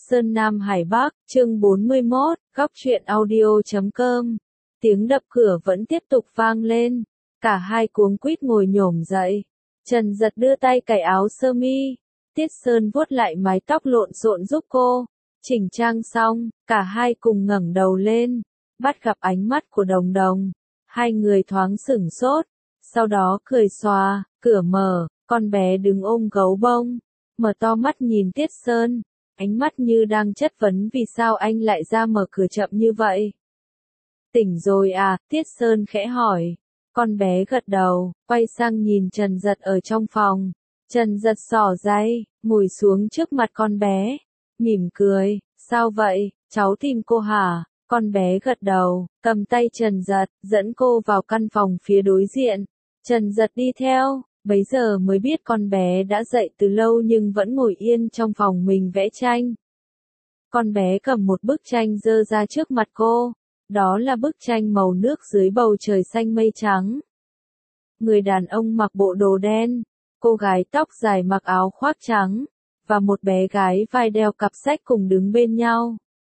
Sơn Nam Hải Bắc, chương 41, góc truyện audio.com. Tiếng đập cửa vẫn tiếp tục vang lên. Cả hai cuống quýt ngồi nhổm dậy. Trần Dật đưa tay cài áo sơ mi. Tiết Sơn vuốt lại mái tóc lộn xộn giúp cô. Chỉnh trang xong, cả hai cùng ngẩng đầu lên. Bắt gặp ánh mắt của Đồng Đồng. Hai người thoáng sửng sốt. Sau đó cười xòa, cửa mở, con bé đứng ôm gấu bông. Mở to mắt nhìn Tiết Sơn. Ánh mắt như đang chất vấn vì sao anh lại ra mở cửa chậm như vậy. Tỉnh rồi à, Tiết Sơn khẽ hỏi. Con bé gật đầu, quay sang nhìn Trần Dật ở trong phòng. Trần Dật xỏ giày, ngồi xuống trước mặt con bé. Mỉm cười, sao vậy, cháu tìm cô hả? Con bé gật đầu, cầm tay Trần Dật, dẫn cô vào căn phòng phía đối diện. Trần Dật đi theo. Bấy giờ mới biết con bé đã dậy từ lâu nhưng vẫn ngồi yên trong phòng mình vẽ tranh. Con bé cầm một bức tranh giơ ra trước mặt cô. Đó là bức tranh màu nước dưới bầu trời xanh mây trắng. Người đàn ông mặc bộ đồ đen, cô gái tóc dài mặc áo khoác trắng, và một bé gái vai đeo cặp sách cùng đứng bên nhau.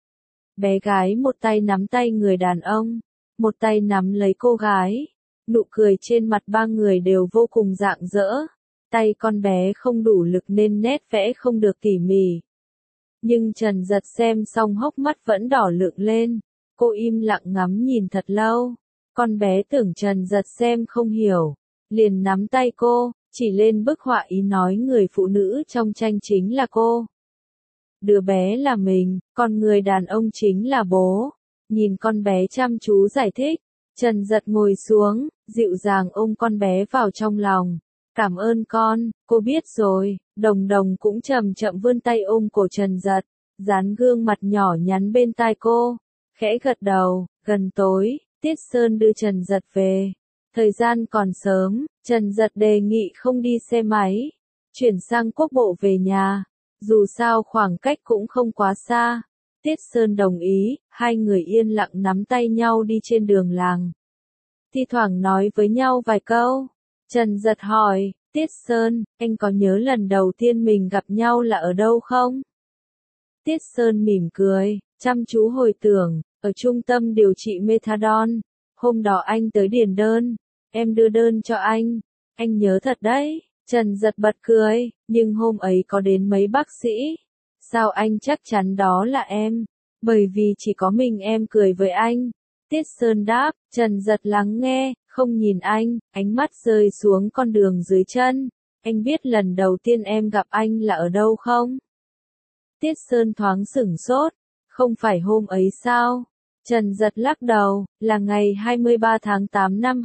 Bé gái một tay nắm tay người đàn ông, một tay nắm lấy cô gái. Nụ cười trên mặt ba người đều vô cùng rạng rỡ. Tay con bé không đủ lực nên nét vẽ không được tỉ mỉ. Nhưng Trần Dật xem xong hốc mắt vẫn đỏ lựng lên. Cô im lặng ngắm nhìn thật lâu. Con bé tưởng Trần Dật xem không hiểu. Liền nắm tay cô, chỉ lên bức họa ý nói người phụ nữ trong tranh chính là cô. Đứa bé là mình, còn người đàn ông chính là bố. Nhìn con bé chăm chú giải thích. Trần Dật ngồi xuống, dịu dàng ôm con bé vào trong lòng. Cảm ơn con, cô biết rồi. Đồng Đồng cũng chậm chậm vươn tay ôm cổ Trần Dật, dán gương mặt nhỏ nhắn bên tai cô. Khẽ gật đầu. Gần tối, Tiết Sơn đưa Trần Dật về. Thời gian còn sớm, Trần Dật đề nghị không đi xe máy, chuyển sang quốc bộ về nhà. Dù sao khoảng cách cũng không quá xa. Tiết Sơn đồng ý, hai người yên lặng nắm tay nhau đi trên đường làng. Thi thoảng nói với nhau vài câu. Trần Dật hỏi, Tiết Sơn, anh có nhớ lần đầu tiên mình gặp nhau là ở đâu không? Tiết Sơn mỉm cười, chăm chú hồi tưởng, ở trung tâm điều trị Methadone. Hôm đó anh tới điền đơn, em đưa đơn cho anh nhớ thật đấy. Trần Dật bật cười, nhưng hôm ấy có đến mấy bác sĩ. Sao anh chắc chắn đó là em? Bởi vì chỉ có mình em cười với anh. Tiết Sơn đáp. Trần Dật lắng nghe, không nhìn anh, ánh mắt rơi xuống con đường dưới chân. Anh biết lần đầu tiên em gặp anh là ở đâu không? Tiết Sơn thoáng sửng sốt. Không phải hôm ấy sao? Trần Dật lắc đầu, là ngày 23 tháng 8 năm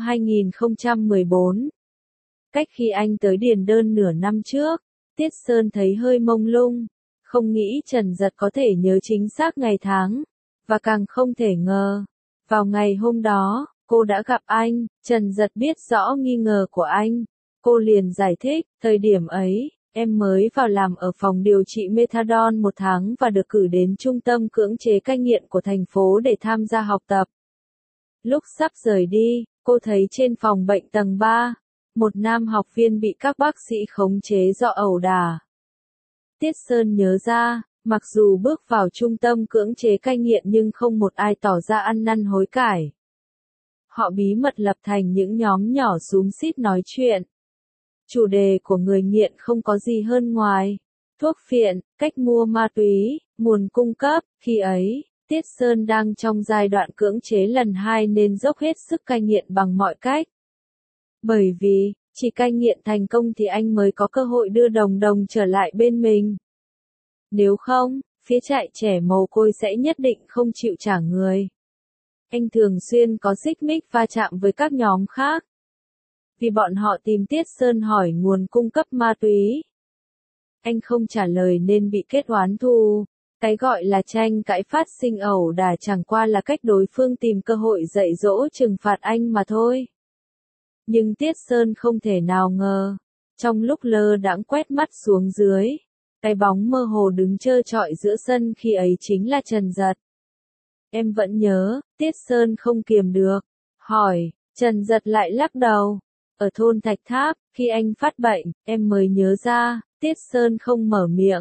2014. Cách khi anh tới điền đơn nửa năm trước. Tiết Sơn thấy hơi mông lung. Không nghĩ Trần Dật có thể nhớ chính xác ngày tháng, và càng không thể ngờ. Vào ngày hôm đó, cô đã gặp anh. Trần Dật biết rõ nghi ngờ của anh. Cô liền giải thích, thời điểm ấy, em mới vào làm ở phòng điều trị Methadone 1 tháng và được cử đến trung tâm cưỡng chế cai nghiện của thành phố để tham gia học tập. Lúc sắp rời đi, cô thấy trên phòng bệnh tầng 3, một nam học viên bị các bác sĩ khống chế do ẩu đả. Tiết Sơn nhớ ra, mặc dù bước vào trung tâm cưỡng chế cai nghiện nhưng không một ai tỏ ra ăn năn hối cải. Họ bí mật lập thành những nhóm nhỏ xúm xít nói chuyện. Chủ đề của người nghiện không có gì hơn ngoài thuốc phiện, cách mua ma túy, nguồn cung cấp. Khi ấy, Tiết Sơn đang trong giai đoạn cưỡng chế lần 2 nên dốc hết sức cai nghiện bằng mọi cách. Bởi vì, chỉ cai nghiện thành công thì anh mới có cơ hội đưa Đồng Đồng trở lại bên mình. Nếu không, phía trại trẻ mồ côi sẽ nhất định không chịu trả người. Anh thường xuyên có xích mích va chạm với các nhóm khác. Vì bọn họ tìm Tiết Sơn hỏi nguồn cung cấp ma túy. Anh không trả lời nên bị kết oán thù. Cái gọi là tranh cãi phát sinh ẩu đả chẳng qua là cách đối phương tìm cơ hội dạy dỗ trừng phạt anh mà thôi. Nhưng Tiết Sơn không thể nào ngờ. Trong lúc lơ đãng quét mắt xuống dưới, cái bóng mơ hồ đứng trơ trọi giữa sân khi ấy chính là Trần Dật. Em vẫn nhớ, Tiết Sơn không kiềm được. Hỏi, Trần Dật lại lắc đầu. Ở thôn Thạch Tháp, khi anh phát bệnh, em mới nhớ ra. Tiết Sơn không mở miệng.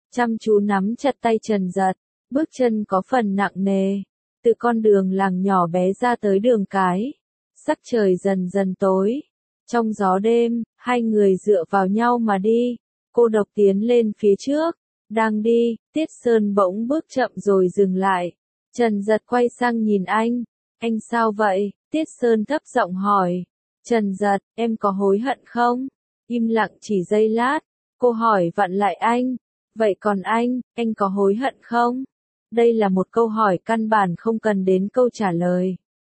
chăm chú nắm chặt tay Trần Giật, bước chân có phần nặng nề, từ con đường làng nhỏ bé ra tới đường cái. Sắc trời dần dần tối, trong gió đêm, hai người dựa vào nhau mà đi, cô độc tiến lên phía trước, đang đi, Tiết Sơn bỗng bước chậm rồi dừng lại. Trần Giật quay sang nhìn anh sao vậy? Tiết Sơn thấp giọng hỏi. Trần Giật, em có hối hận không? Im lặng chỉ giây lát, cô hỏi vặn lại anh. Vậy còn anh có hối hận không? Đây là một câu hỏi căn bản không cần đến câu trả lời.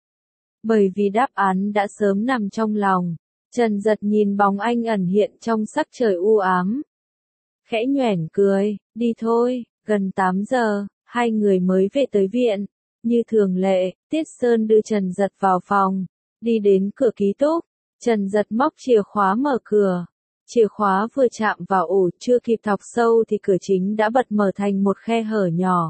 Bởi vì đáp án đã sớm nằm trong lòng. Trần Giật nhìn bóng anh ẩn hiện trong sắc trời u ám. Khẽ nhoẻn cười, đi thôi, gần 8 giờ, hai người mới về tới viện. Như thường lệ, Tiết Sơn đưa Trần Giật vào phòng, đi đến cửa ký túc. Trần Giật móc chìa khóa mở cửa. Chìa khóa vừa chạm vào ổ, chưa kịp thọc sâu thì cửa chính đã bật mở thành một khe hở nhỏ.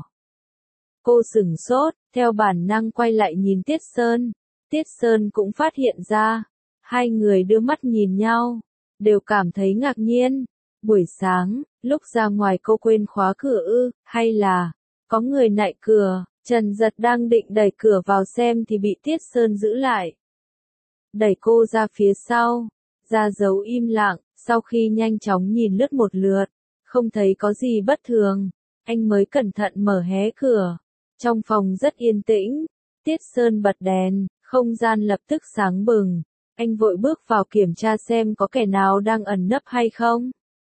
Cô sửng sốt, theo bản năng quay lại nhìn Tiết Sơn. Tiết Sơn cũng phát hiện ra. Hai người đưa mắt nhìn nhau, đều cảm thấy ngạc nhiên. Buổi sáng, lúc ra ngoài cô quên khóa cửa hay là có người nạy cửa. Trần Giật đang định đẩy cửa vào xem thì bị Tiết Sơn giữ lại. Đẩy cô ra phía sau, ra dấu im lặng, sau khi nhanh chóng nhìn lướt một lượt, không thấy có gì bất thường, anh mới cẩn thận mở hé cửa. Trong phòng rất yên tĩnh, Tiết Sơn bật đèn, không gian lập tức sáng bừng, anh vội bước vào kiểm tra xem có kẻ nào đang ẩn nấp hay không.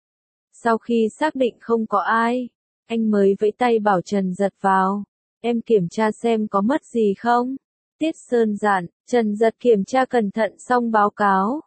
Sau khi xác định không có ai, anh mới vẫy tay bảo Trần Giật vào. Em kiểm tra xem có mất gì không? Tiết Sơn dặn. Trần Giật kiểm tra cẩn thận xong báo cáo.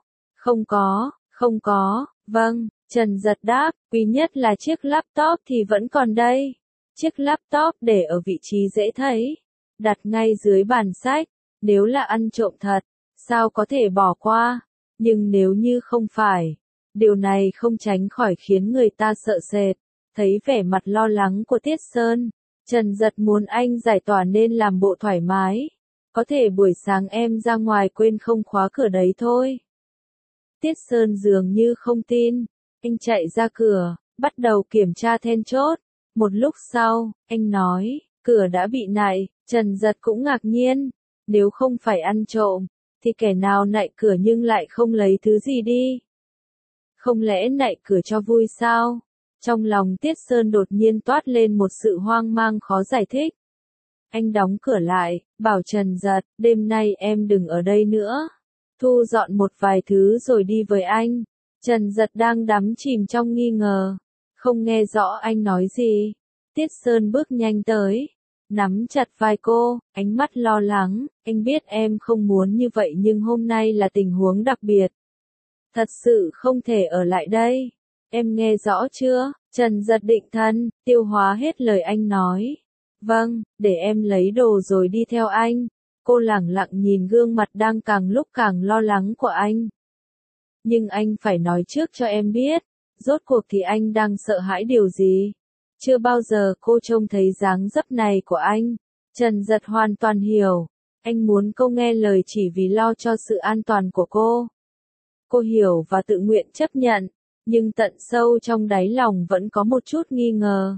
Không có, vâng, Trần Giật đáp, quý nhất là chiếc laptop thì vẫn còn đây. Chiếc laptop để ở vị trí dễ thấy, đặt ngay dưới bàn sách, nếu là ăn trộm thật, sao có thể bỏ qua, nhưng nếu như không phải, điều này không tránh khỏi khiến người ta sợ sệt. Thấy vẻ mặt lo lắng của Tiết Sơn, Trần Giật muốn anh giải tỏa nên làm bộ thoải mái. Có thể buổi sáng em ra ngoài quên không khóa cửa đấy thôi. Tiết Sơn dường như không tin, anh chạy ra cửa, bắt đầu kiểm tra then chốt. Một lúc sau, anh nói, cửa đã bị nạy. Trần Giật cũng ngạc nhiên, nếu không phải ăn trộm, thì kẻ nào nạy cửa nhưng lại không lấy thứ gì đi? Không lẽ nạy cửa cho vui sao? Trong lòng Tiết Sơn đột nhiên toát lên một sự hoang mang khó giải thích. Anh đóng cửa lại, bảo Trần Giật, đêm nay em đừng ở đây nữa. Thu dọn một vài thứ rồi đi với anh. Trần Giật đang đắm chìm trong nghi ngờ, không nghe rõ anh nói gì. Tiết Sơn bước nhanh tới, nắm chặt vai cô, ánh mắt lo lắng. Anh biết em không muốn như vậy nhưng hôm nay là tình huống đặc biệt. Thật sự không thể ở lại đây. Em nghe rõ chưa? Trần Giật định thần, tiêu hóa hết lời anh nói. Vâng, để em lấy đồ rồi đi theo anh. Cô lẳng lặng nhìn gương mặt đang càng lúc càng lo lắng của anh. Nhưng anh phải nói trước cho em biết, rốt cuộc thì anh đang sợ hãi điều gì? Chưa bao giờ cô trông thấy dáng dấp này của anh. Trần Giật hoàn toàn hiểu. Anh muốn cô nghe lời chỉ vì lo cho sự an toàn của cô. Cô hiểu và tự nguyện chấp nhận, nhưng tận sâu trong đáy lòng vẫn có một chút nghi ngờ.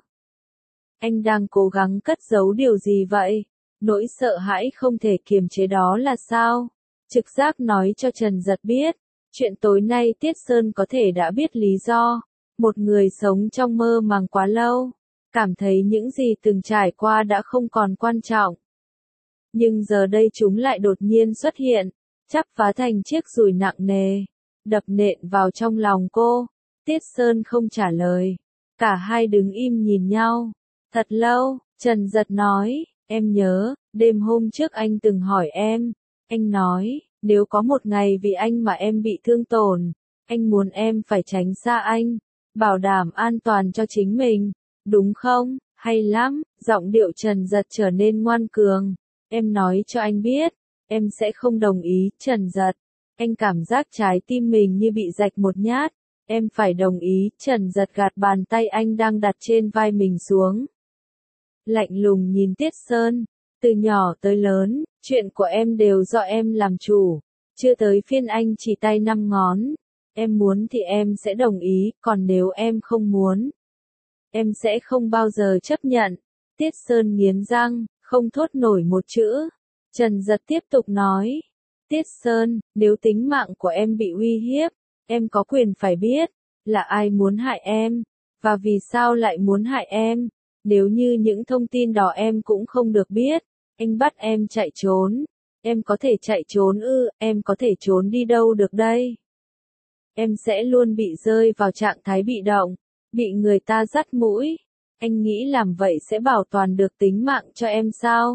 Anh đang cố gắng cất giấu điều gì vậy? Nỗi sợ hãi không thể kiềm chế đó là sao? Trực giác nói cho Trần Giật biết, chuyện tối nay Tiết Sơn có thể đã biết lý do. Một người sống trong mơ màng quá lâu, cảm thấy những gì từng trải qua đã không còn quan trọng. Nhưng giờ đây chúng lại đột nhiên xuất hiện, chắp vá thành chiếc dùi nặng nề, đập nện vào trong lòng cô. Tiết Sơn không trả lời, cả hai đứng im nhìn nhau. Thật lâu, Trần Giật nói, em nhớ, đêm hôm trước anh từng hỏi em, anh nói, nếu có một ngày vì anh mà em bị thương tổn, anh muốn em phải tránh xa anh, bảo đảm an toàn cho chính mình, đúng không? Hay lắm, giọng điệu Trần Giật trở nên ngoan cường. Em nói cho anh biết, em sẽ không đồng ý. Trần Giật, anh cảm giác trái tim mình như bị rạch một nhát. Em phải đồng ý. Trần Giật gạt bàn tay anh đang đặt trên vai mình xuống. Lạnh lùng nhìn Tiết Sơn, từ nhỏ tới lớn, chuyện của em đều do em làm chủ, chưa tới phiên anh chỉ tay năm ngón. Em muốn thì em sẽ đồng ý, còn nếu em không muốn, Em sẽ không bao giờ chấp nhận. Tiết Sơn nghiến răng, không thốt nổi một chữ. Trần Giật tiếp tục nói. Tiết Sơn, nếu tính mạng của em bị uy hiếp, em có quyền phải biết, là ai muốn hại em, và vì sao lại muốn hại em. Nếu như những thông tin đó em cũng không được biết, anh bắt em chạy trốn. Em có thể chạy trốn ư, em có thể trốn đi đâu được đây? Em sẽ luôn bị rơi vào trạng thái bị động, bị người ta dắt mũi. Anh nghĩ làm vậy sẽ bảo toàn được tính mạng cho em sao?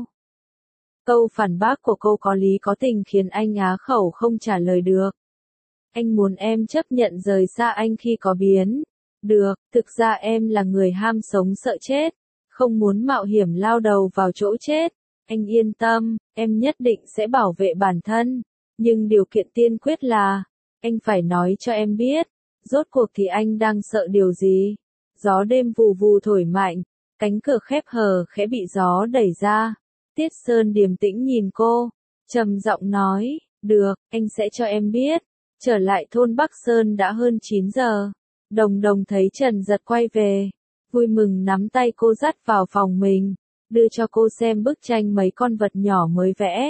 Câu phản bác của cô có lý có tình khiến anh á khẩu không trả lời được. Anh muốn em chấp nhận rời xa anh khi có biến. Được, thực ra em là người ham sống sợ chết, không muốn mạo hiểm lao đầu vào chỗ chết. Anh yên tâm, em nhất định sẽ bảo vệ bản thân. Nhưng điều kiện tiên quyết là, anh phải nói cho em biết, rốt cuộc thì anh đang sợ điều gì. Gió đêm vù vù thổi mạnh, cánh cửa khép hờ khẽ bị gió đẩy ra. Tiết Sơn điềm tĩnh nhìn cô, trầm giọng nói, được, anh sẽ cho em biết. Trở lại thôn Bắc Sơn đã hơn 9 giờ. Đồng Đồng thấy Trần Giật quay về, vui mừng nắm tay cô dắt vào phòng mình, đưa cho cô xem bức tranh mấy con vật nhỏ mới vẽ.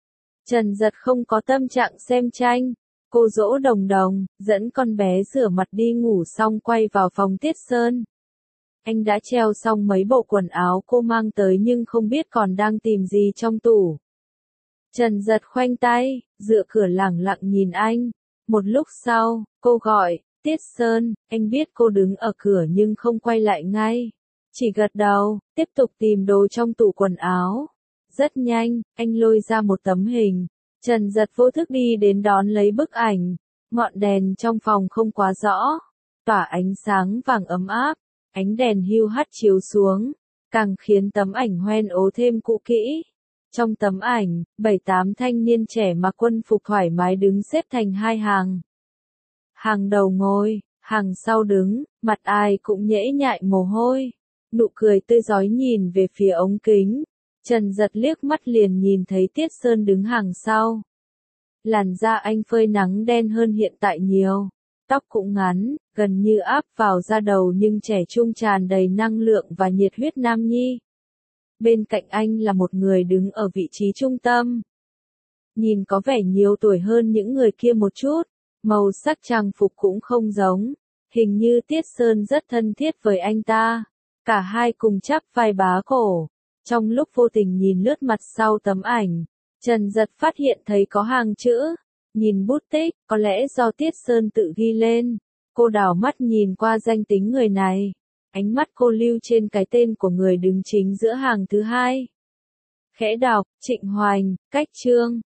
Trần Giật không có tâm trạng xem tranh, cô dỗ Đồng Đồng, dẫn con bé rửa mặt đi ngủ xong quay vào phòng Tiết Sơn. Anh đã treo xong mấy bộ quần áo cô mang tới nhưng không biết còn đang tìm gì trong tủ. Trần Giật khoanh tay, dựa cửa lẳng lặng nhìn anh. Một lúc sau, cô gọi, Tiết Sơn, anh biết cô đứng ở cửa nhưng không quay lại ngay. Chỉ gật đầu, tiếp tục tìm đồ trong tủ quần áo. Rất nhanh, anh lôi ra một tấm hình. Trần Giật vô thức đi đến đón lấy bức ảnh. Ngọn đèn trong phòng không quá rõ, tỏa ánh sáng vàng ấm áp. Ánh đèn hưu hắt chiếu xuống, càng khiến tấm ảnh hoen ố thêm cũ kỹ. Trong tấm ảnh, 7-8 thanh niên trẻ mặc quân phục thoải mái đứng xếp thành hai hàng. Hàng đầu ngồi, hàng sau đứng, mặt ai cũng nhễ nhại mồ hôi. Nụ cười tươi rói nhìn về phía ống kính. Trần Giật liếc mắt liền nhìn thấy Tiết Sơn đứng hàng sau. Làn da anh phơi nắng đen hơn hiện tại nhiều. Tóc cũng ngắn, gần như áp vào da đầu nhưng trẻ trung tràn đầy năng lượng và nhiệt huyết nam nhi. Bên cạnh anh là một người đứng ở vị trí trung tâm. Nhìn có vẻ nhiều tuổi hơn những người kia một chút, màu sắc trang phục cũng không giống. Hình như Tiết Sơn rất thân thiết với anh ta. Cả hai cùng chắp vai bá cổ. Trong lúc vô tình nhìn lướt mặt sau tấm ảnh, Trần Giật phát hiện thấy có hàng chữ. Nhìn bút tích, có lẽ do Tiết Sơn tự ghi lên. Cô đảo mắt nhìn qua danh tính người này. Ánh mắt cô lưu trên cái tên của người đứng chính giữa hàng thứ hai. Khẽ đọc, Trịnh Hoành, cách chương.